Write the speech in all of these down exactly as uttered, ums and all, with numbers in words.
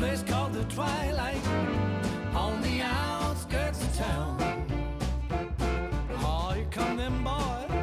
place called the Twilight on the outskirts of town. Oh, here come them boys.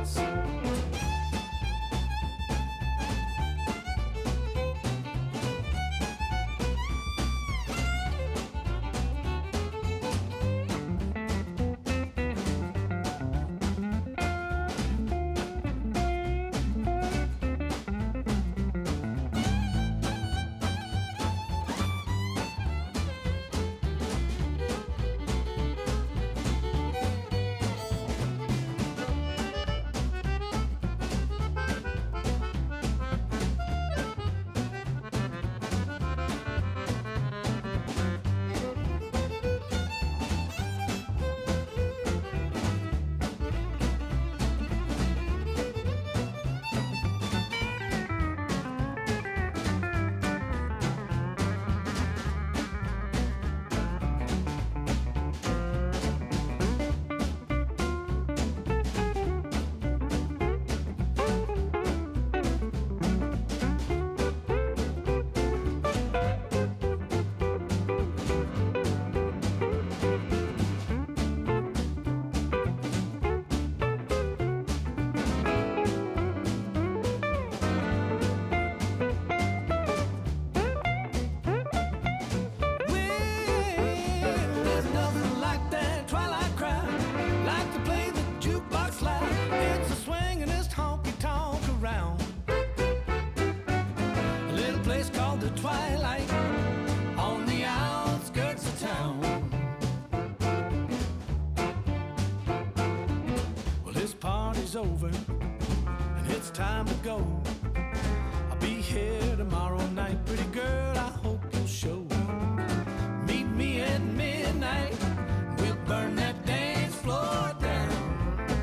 Over and it's time to go. I'll be here tomorrow night, pretty girl, I hope you'll show. Meet me at midnight, we'll burn that dance floor down,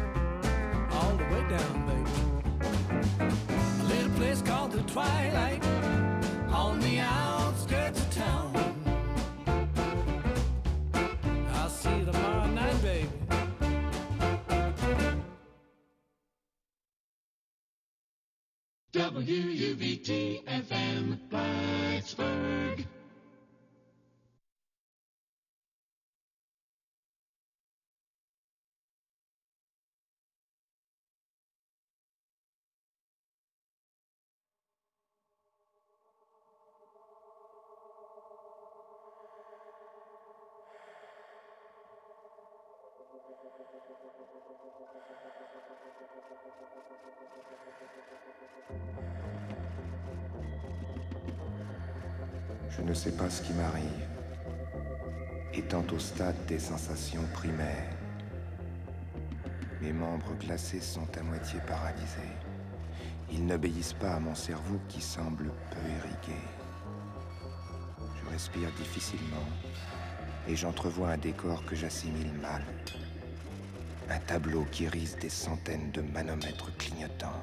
all the way down, baby. A little place called the Twilight on the outskirts of town. I'll see you tomorrow night, baby. W U V T F M Plattsburgh. Je ne sais pas ce qui m'arrive, étant au stade des sensations primaires. Mes membres glacés sont à moitié paralysés. Ils n'obéissent pas à mon cerveau qui semble peu irrigué. Je respire difficilement et j'entrevois un décor que j'assimile mal. Un tableau qui irise des centaines de manomètres clignotants.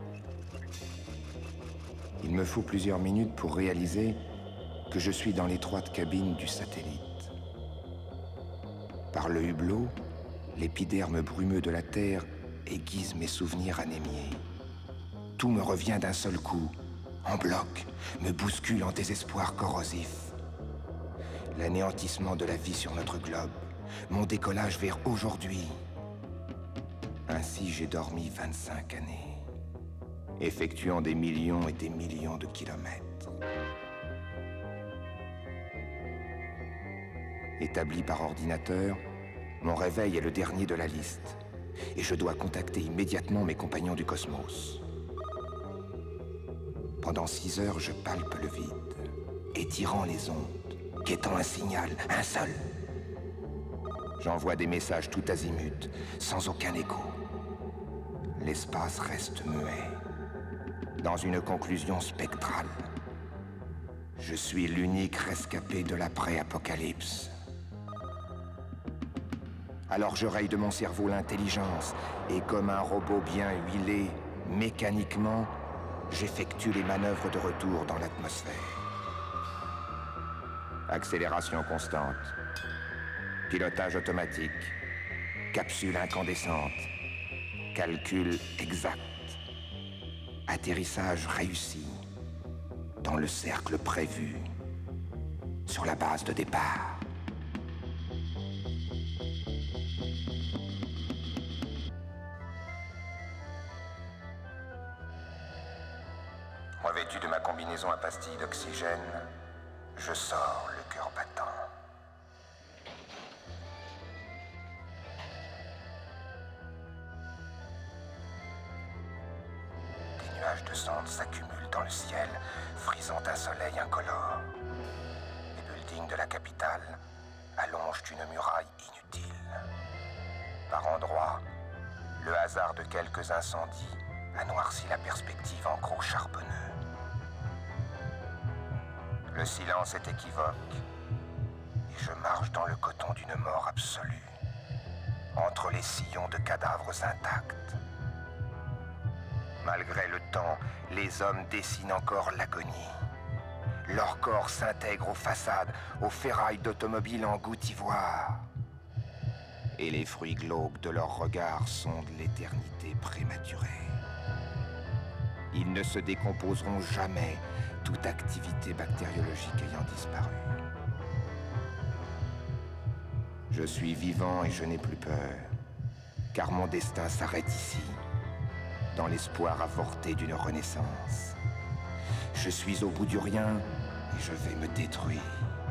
Il me faut plusieurs minutes pour réaliser que je suis dans l'étroite cabine du satellite. Par le hublot, l'épiderme brumeux de la Terre aiguise mes souvenirs anémiés. Tout me revient d'un seul coup, en bloc, me bouscule en désespoir corrosif. L'anéantissement de la vie sur notre globe, mon décollage vers aujourd'hui. Ainsi j'ai dormi vingt-cinq années, effectuant des millions et des millions de kilomètres. Établi par ordinateur, mon réveil est le dernier de la liste et je dois contacter immédiatement mes compagnons du cosmos. Pendant six heures, je palpe le vide, étirant les ondes, quêtant un signal, un seul. J'envoie des messages tout azimut, sans aucun écho. L'espace reste muet, dans une conclusion spectrale. Je suis l'unique rescapé de l'après-apocalypse. Alors je raye de mon cerveau l'intelligence, et comme un robot bien huilé, mécaniquement, j'effectue les manœuvres de retour dans l'atmosphère. Accélération constante, pilotage automatique, capsule incandescente, calcul exact, atterrissage réussi, dans le cercle prévu. sur la base de départ. Revêtu de ma combinaison à pastilles d'oxygène, je sors le cœur battant. Des nuages de cendres s'accumulent dans le ciel, frisant un soleil incolore. Les buildings de la capitale allongent une muraille inutile. Par endroits, le hasard de quelques incendies a noirci la perspective en gros charbonneux. Le silence est équivoque, et je marche dans le coton d'une mort absolue, entre les sillons de cadavres intacts. Malgré le temps, les hommes dessinent encore l'agonie. Leur corps s'intègre aux façades, aux ferrailles d'automobiles en goutte ivoire. Et les fruits glauques de leurs regards sondent l'éternité prématurée. Ils ne se décomposeront jamais, toute activité bactériologique ayant disparu. Je suis vivant et je n'ai plus peur, car mon destin s'arrête ici, dans l'espoir avorté d'une renaissance. Je suis au bout du rien et je vais me détruire.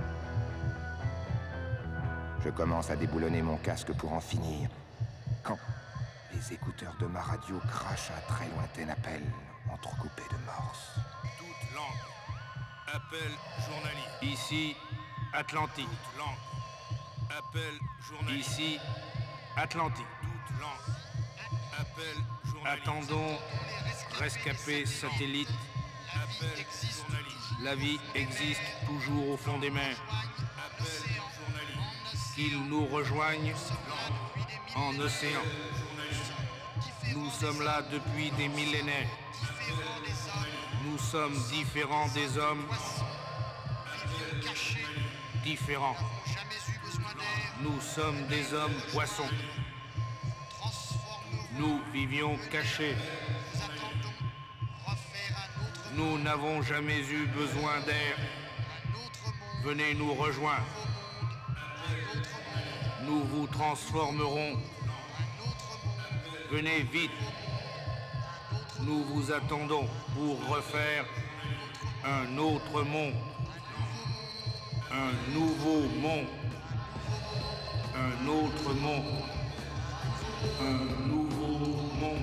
Je commence à déboulonner mon casque pour en finir, quand les écouteurs de ma radio crachent un très lointain appel entrecoupé de morses. Toute langue. Appel journaliste. Ici, Atlantique. Toute langue. Appel journaliste. Ici, Atlantique. Toute langue. Appel journaliste. Attendons, rescapé satellite. Appel journaliste. La vie existe toujours au fond des mers. Appel journaliste. Qu'ils nous rejoignent en océan. Nous sommes là depuis des millénaires. Nous sommes différents des hommes. Différents. Nous sommes des hommes poissons. Nous vivions cachés. Nous n'avons jamais eu besoin d'air. Venez nous rejoindre. Nous vous transformerons. Venez vite. Nous vous attendons pour refaire un autre monde. Un nouveau monde. Un autre monde. Un nouveau monde.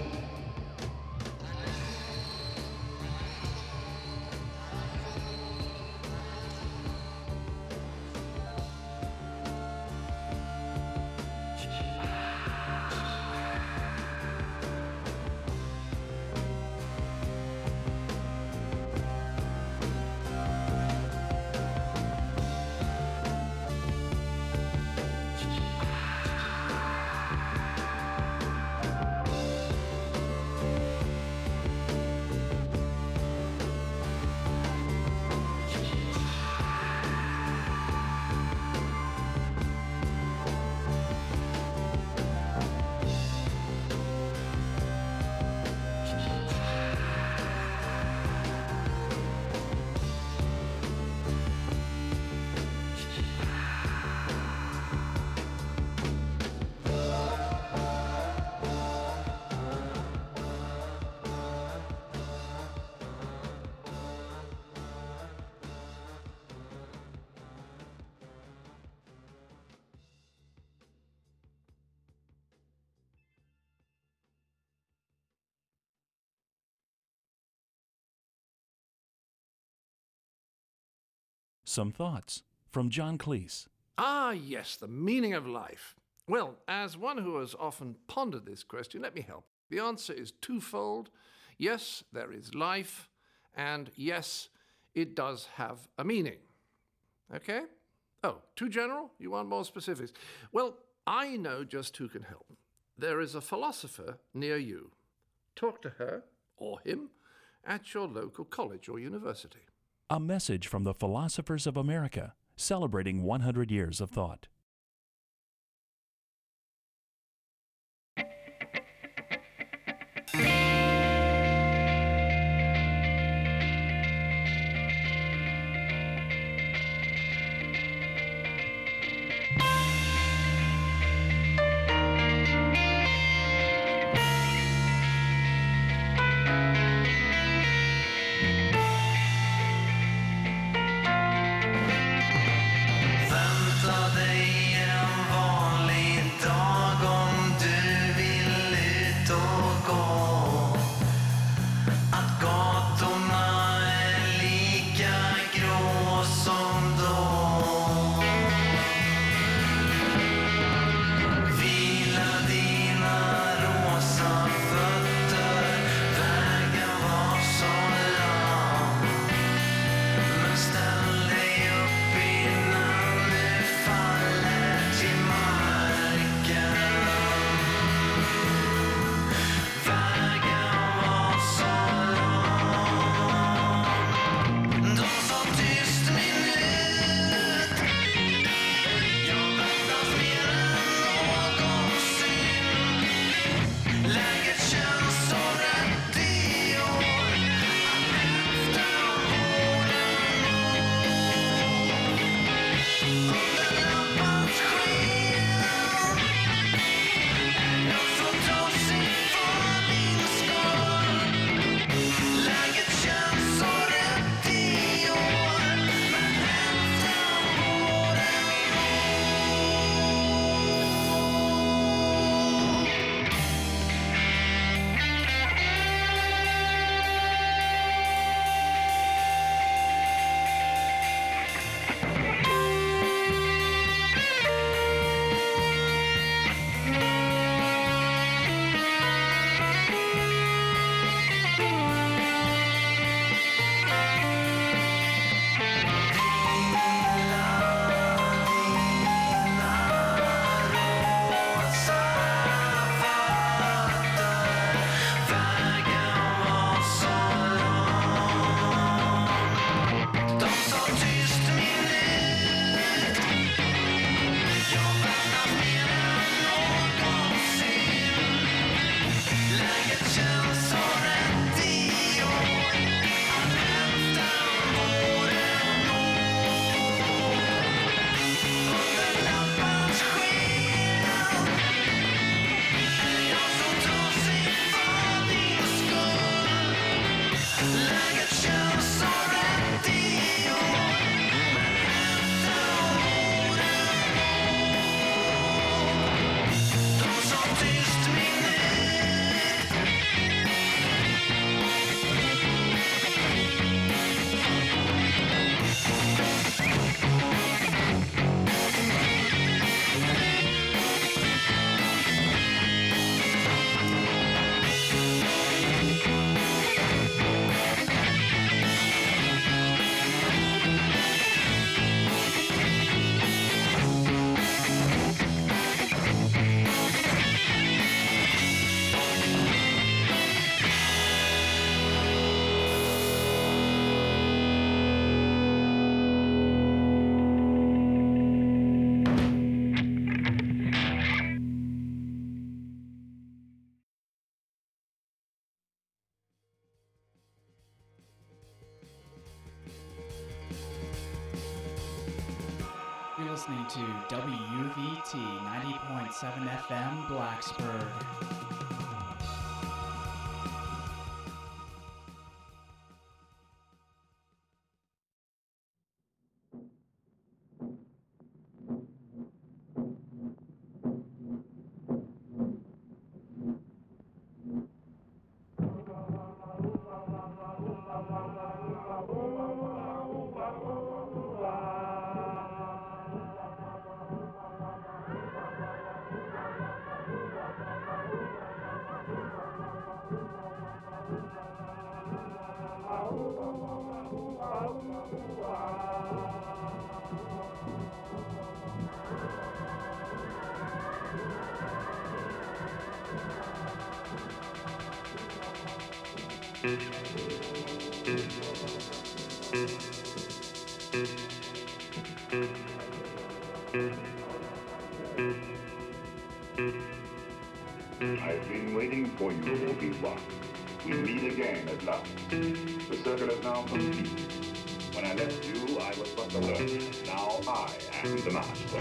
Some thoughts from John Cleese. Ah, yes, the meaning of life. Well, as one who has often pondered this question, let me help. The answer is twofold. Yes, there is life, and yes, it does have a meaning. Okay? Oh, too general? You want more specifics? Well, I know just who can help. There is a philosopher near you. Talk to her, or him, at your local college or university. A message from the Philosophers of America, celebrating one hundred years of thought. listening to W U V T ninety point seven F M Blacksburg. I've been waiting for you, Obi-Wan. We meet again at last. The circle is now complete. When I left you, I was but the learner. Now I am the master.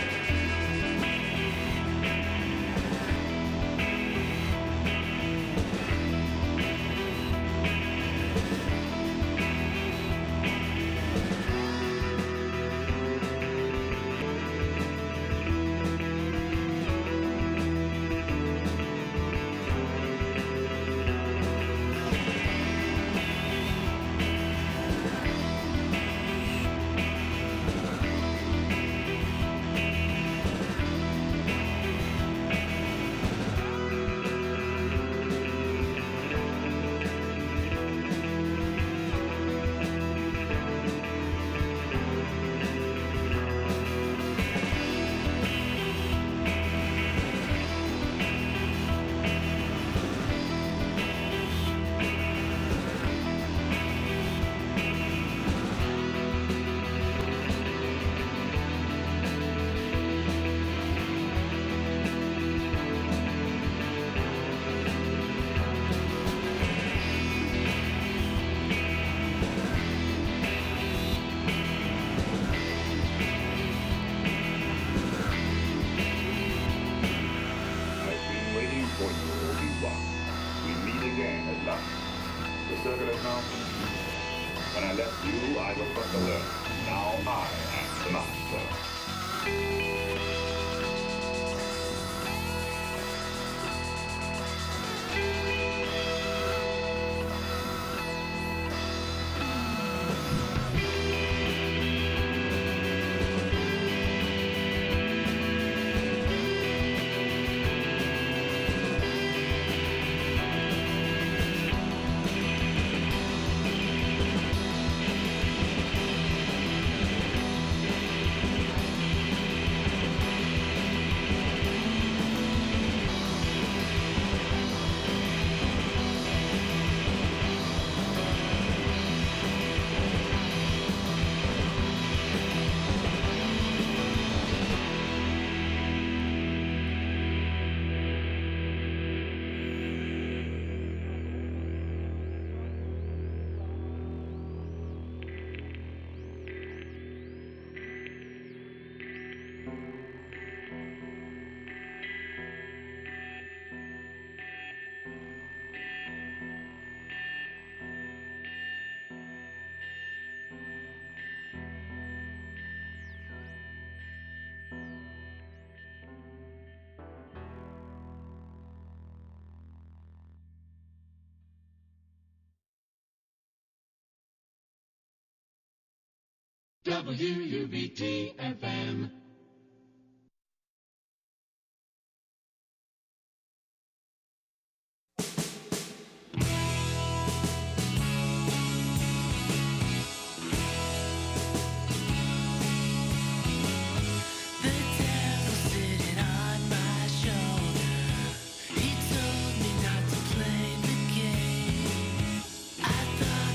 W U V T F M.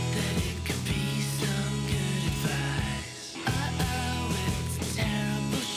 Terrible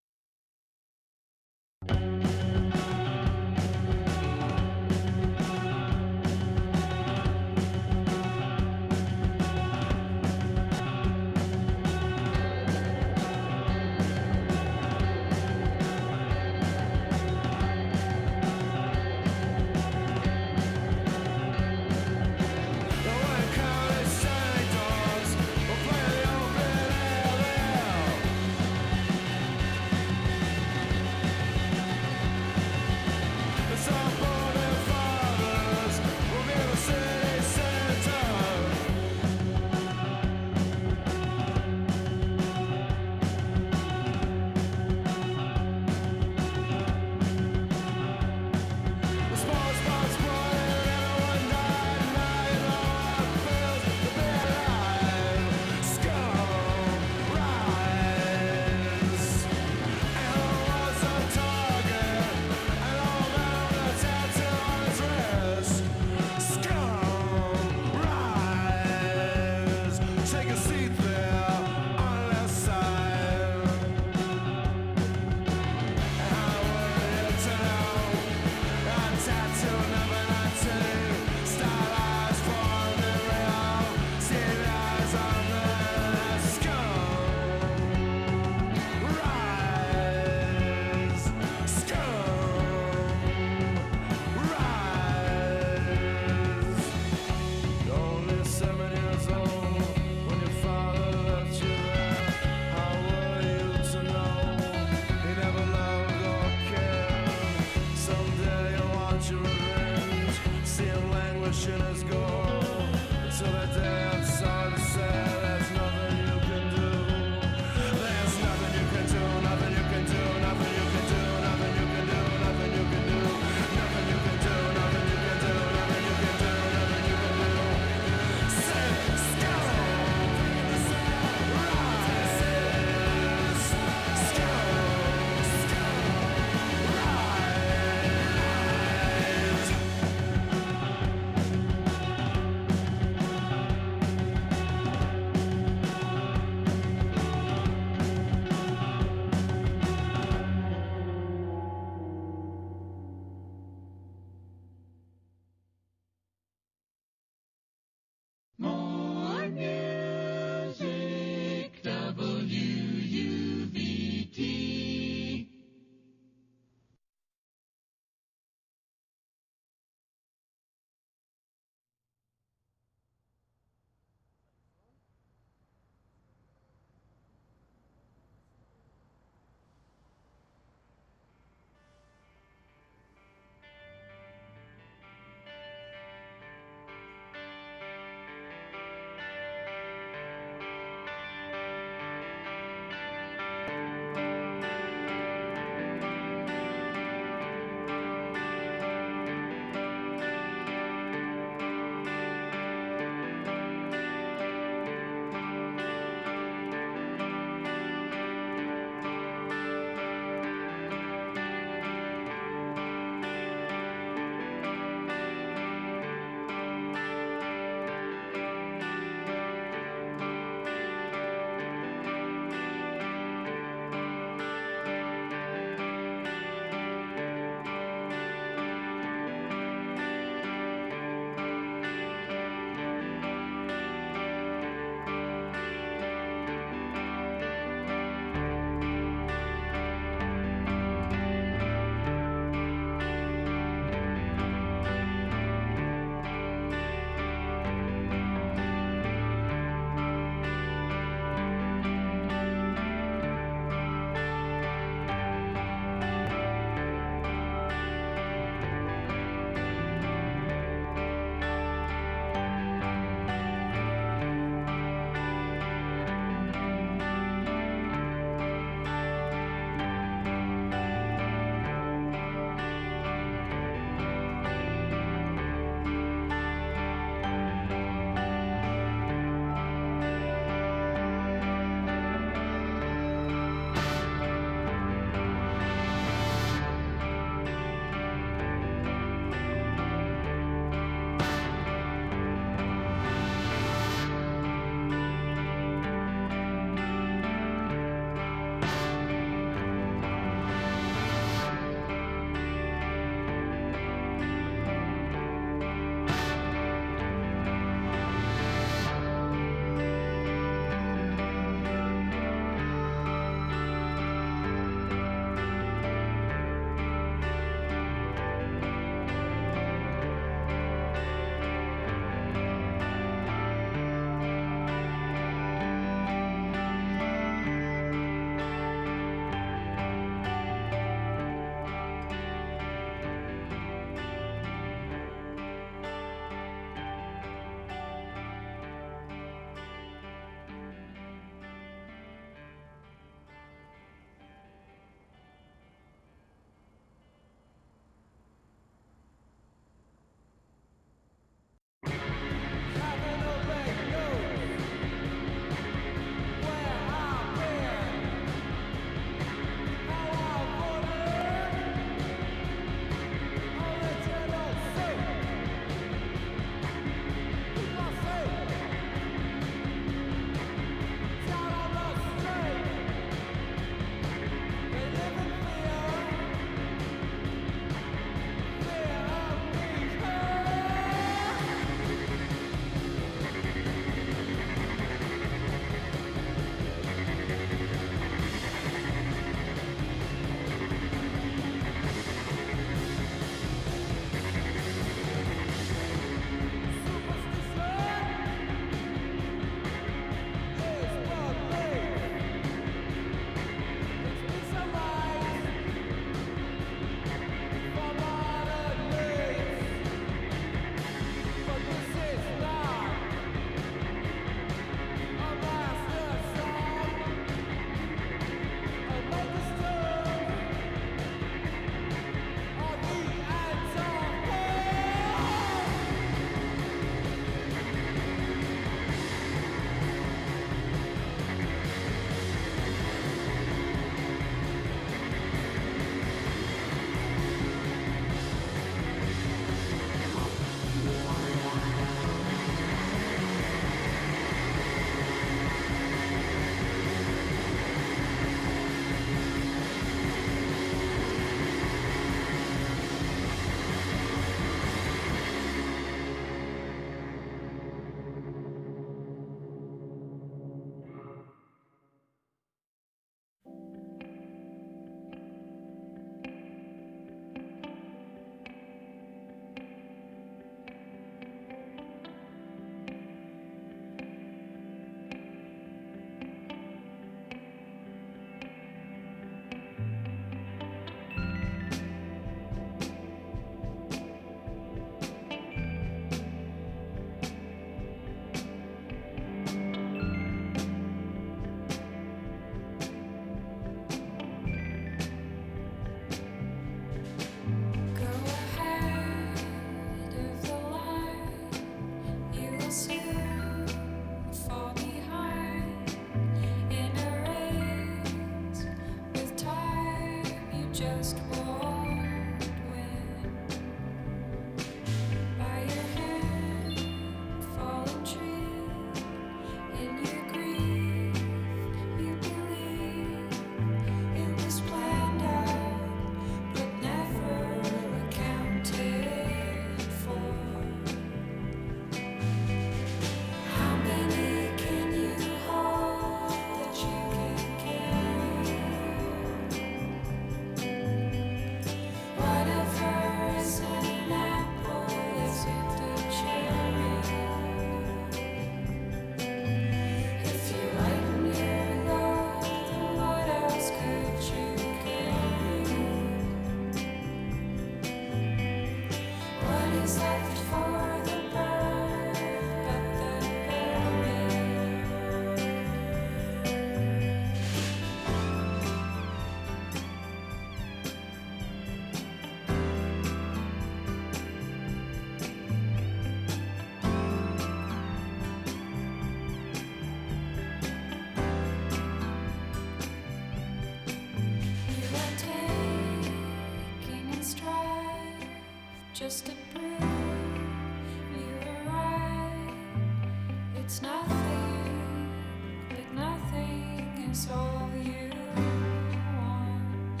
Just to prove you were right. It's nothing, but nothing is all you want.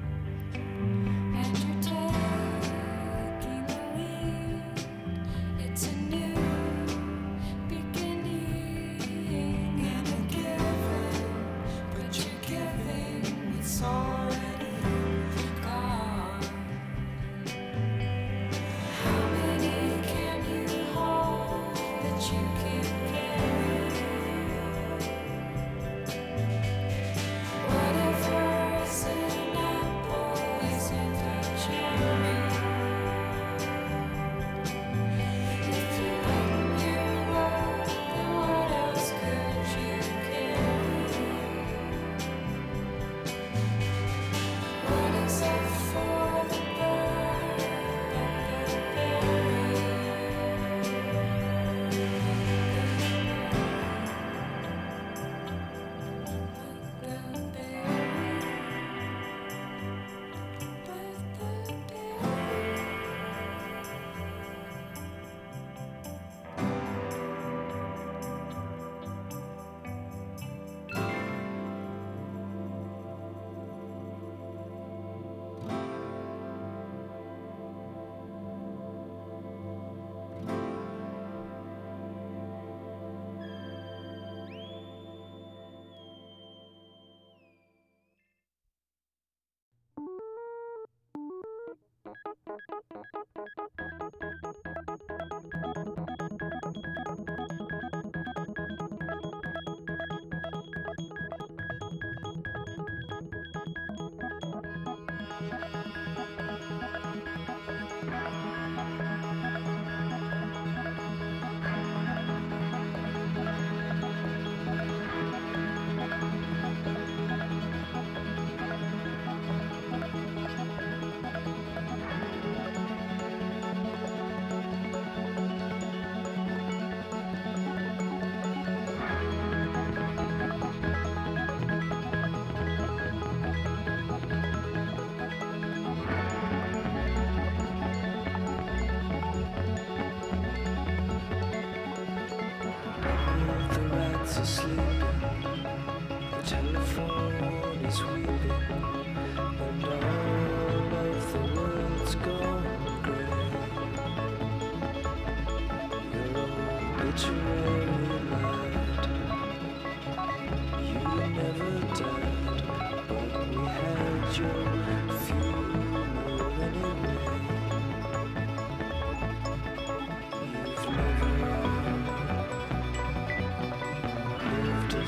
And you're taking the lead. It's a new beginning and a giving, but you're giving, it's already gone. How many can you hold that you can't carry? Whatever is an apple isn't a cherry. If you let your love, then what else could you carry? What is left for the bird but the berry? But the berry, but the berry. The rats are sleeping, the telephone is weeping, and all of the world's gone grey. Your obituary lied, you never died, but we had your funeral anyway. You've never lived a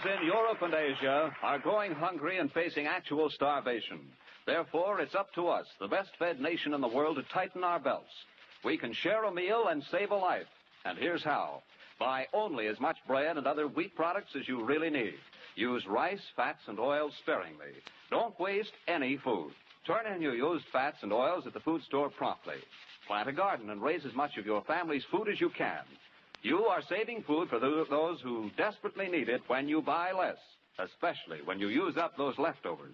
in Europe and Asia are going hungry and facing actual starvation. Therefore, it's up to us, the best-fed nation in the world, to tighten our belts. We can share a meal and save a life. And here's how. Buy only as much bread and other wheat products as you really need. Use rice, fats, and oils sparingly. Don't waste any food. Turn in your used fats and oils at the food store promptly. Plant a garden and raise as much of your family's food as you can. You are saving food for those who desperately need it when you buy less, especially when you use up those leftovers.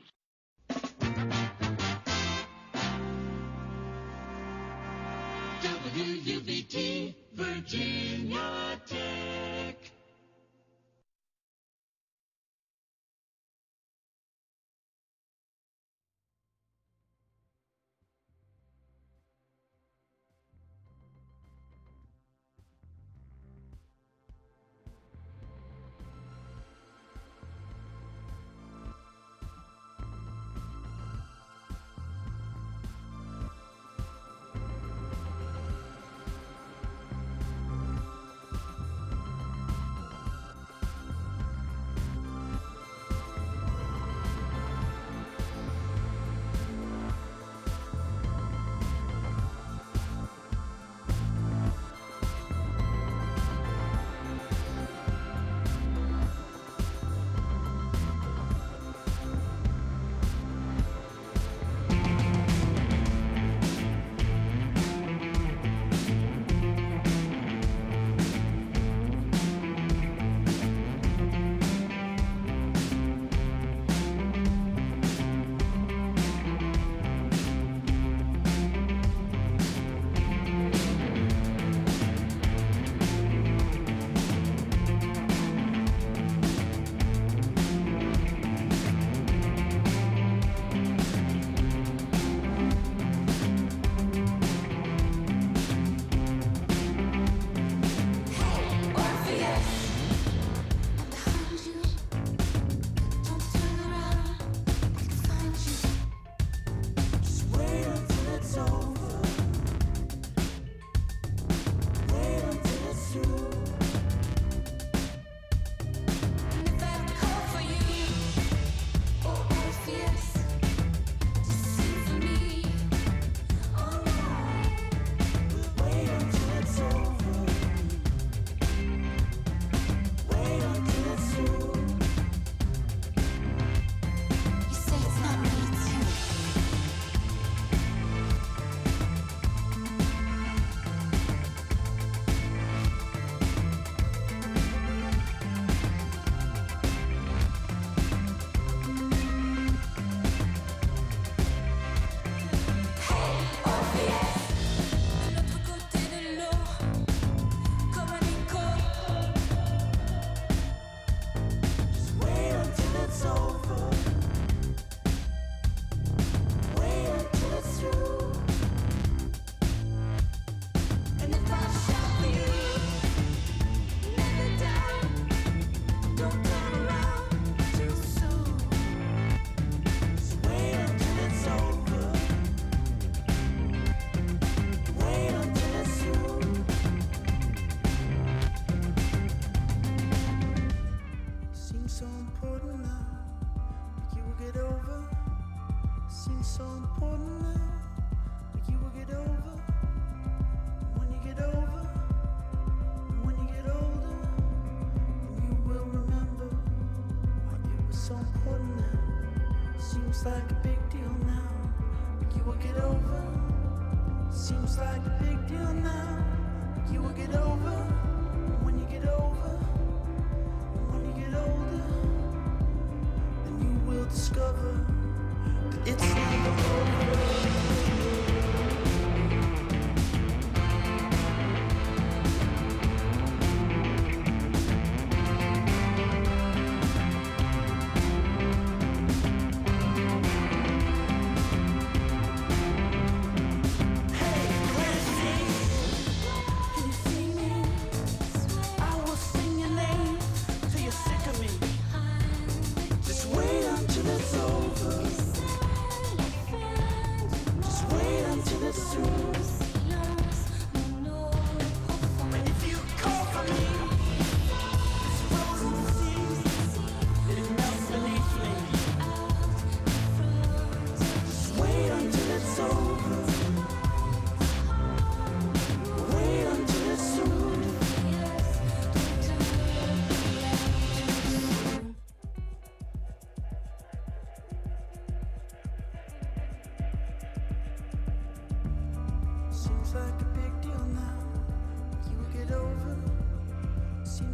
W U V T, Virginia Tech.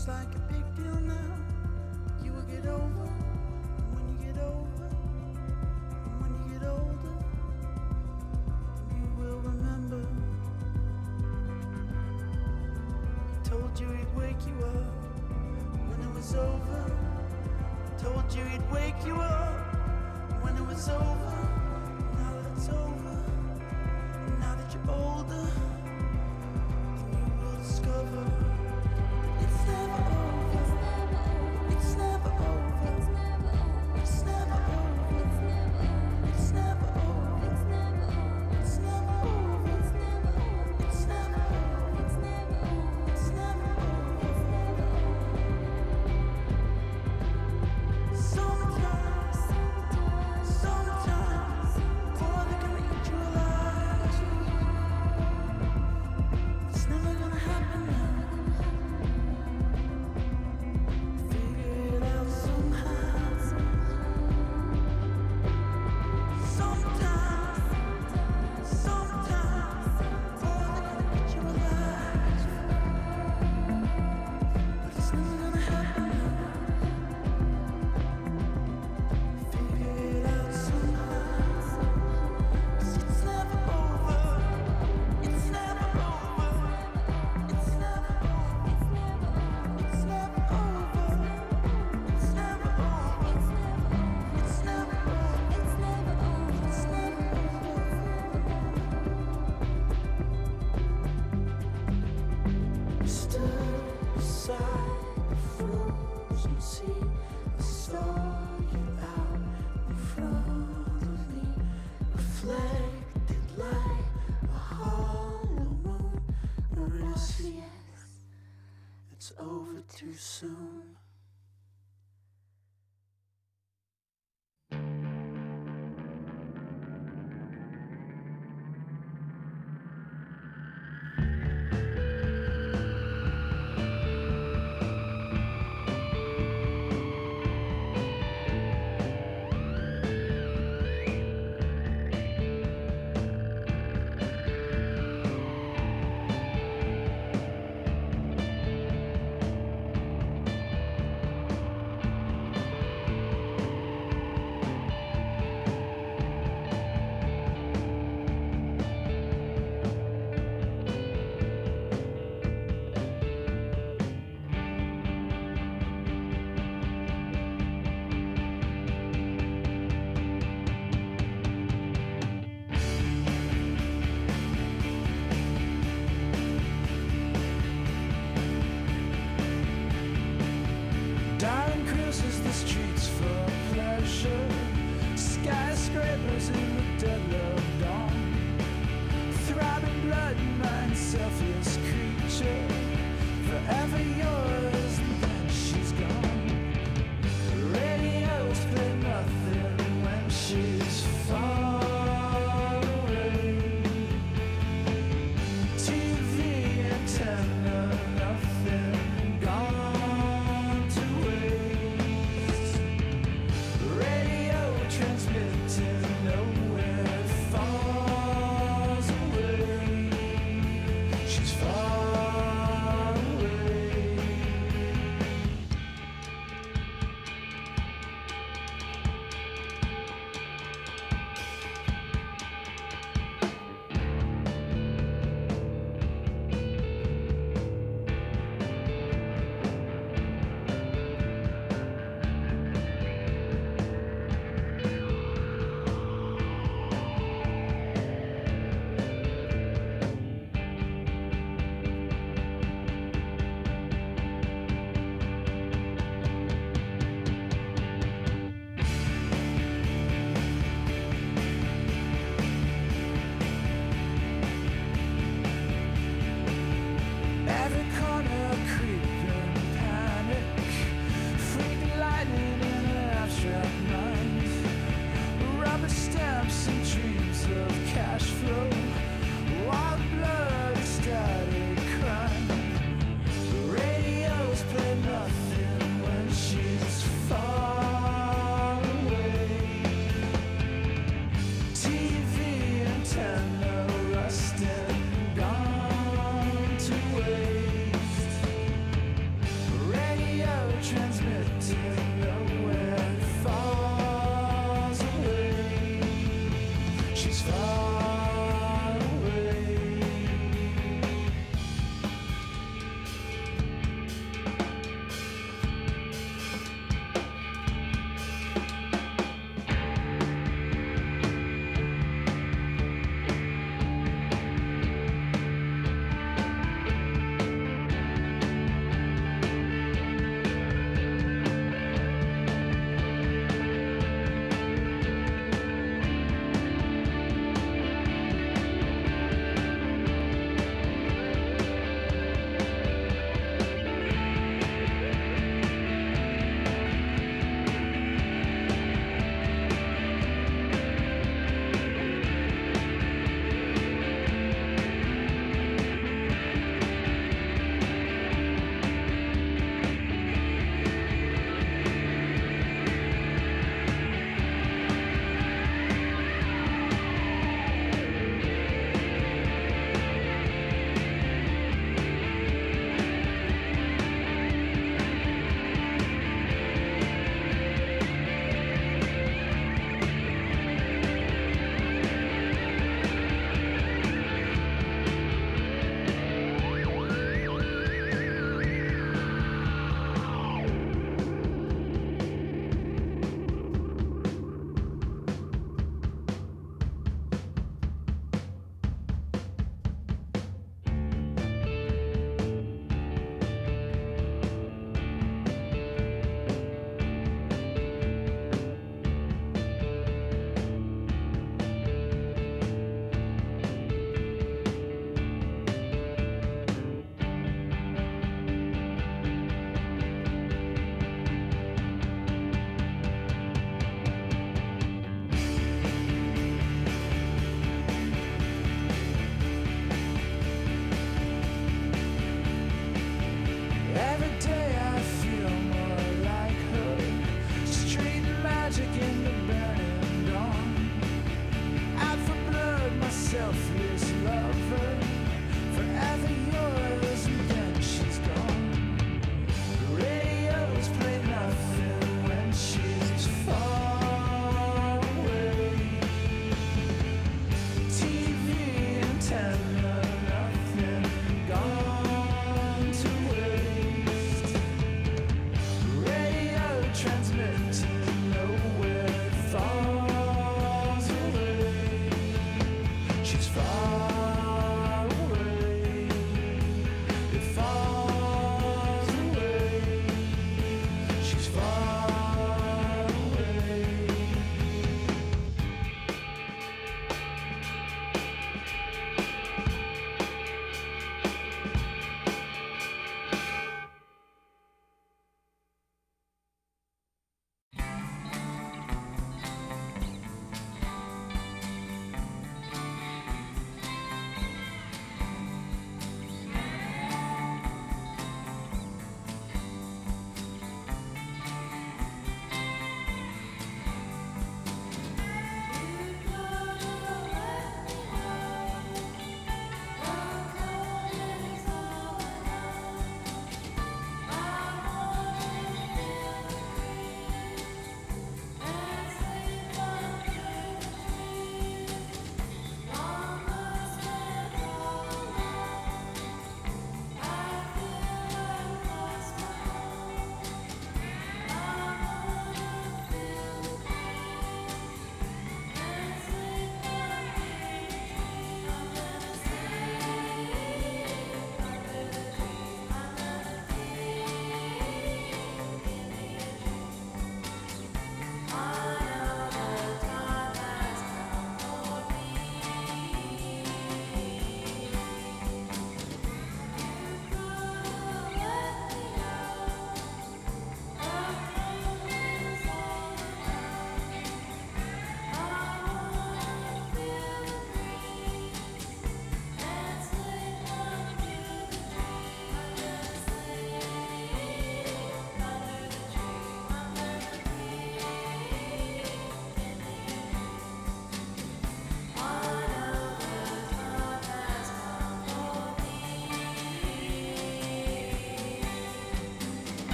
seems like a big deal now. You will get over, and when you get over, and when you get older, you will remember. He told you he'd wake you up when it was over. He told you he'd wake you up when it was over. Now that it's over, and now that you're older, then you will discover it's never over. It's never over. It's never over. It's never over. It's never over. It's never over. It's never over. It's never over. It's never over. Sometimes, sometimes, boy, they're gonna eat you alive. It's never gonna happen now. Figure it out somehow. Sometimes, sometimes, boy, they're gonna eat you alive. But it's never gonna happen now. Figure it out somehow. 'Cause it's never over. It's never over. It's never over. It's never over. It's never over. It's never over. It's never over. It's never over. Stood beside the frozen sea. I saw you out in front of me, reflected like a hollow moon. Mercy, it's over too soon. Darling cruises the streets for pleasure. Skyscrapers in the dead of dawn. Throbbing blood and mind, selfless